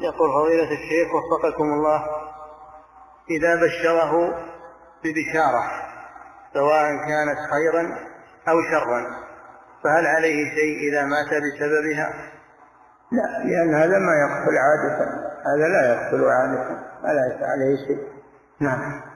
يقول فضيلة الشيخ وفقكم الله، إذا بشره ببشارة سواء كانت خيرا أو شرا فهل عليه شيء إذا مات بسببها؟ لا، لأن هذا ما يقتل عادة، هذا لا يقتل عادة، فلا عليه شيء. نعم.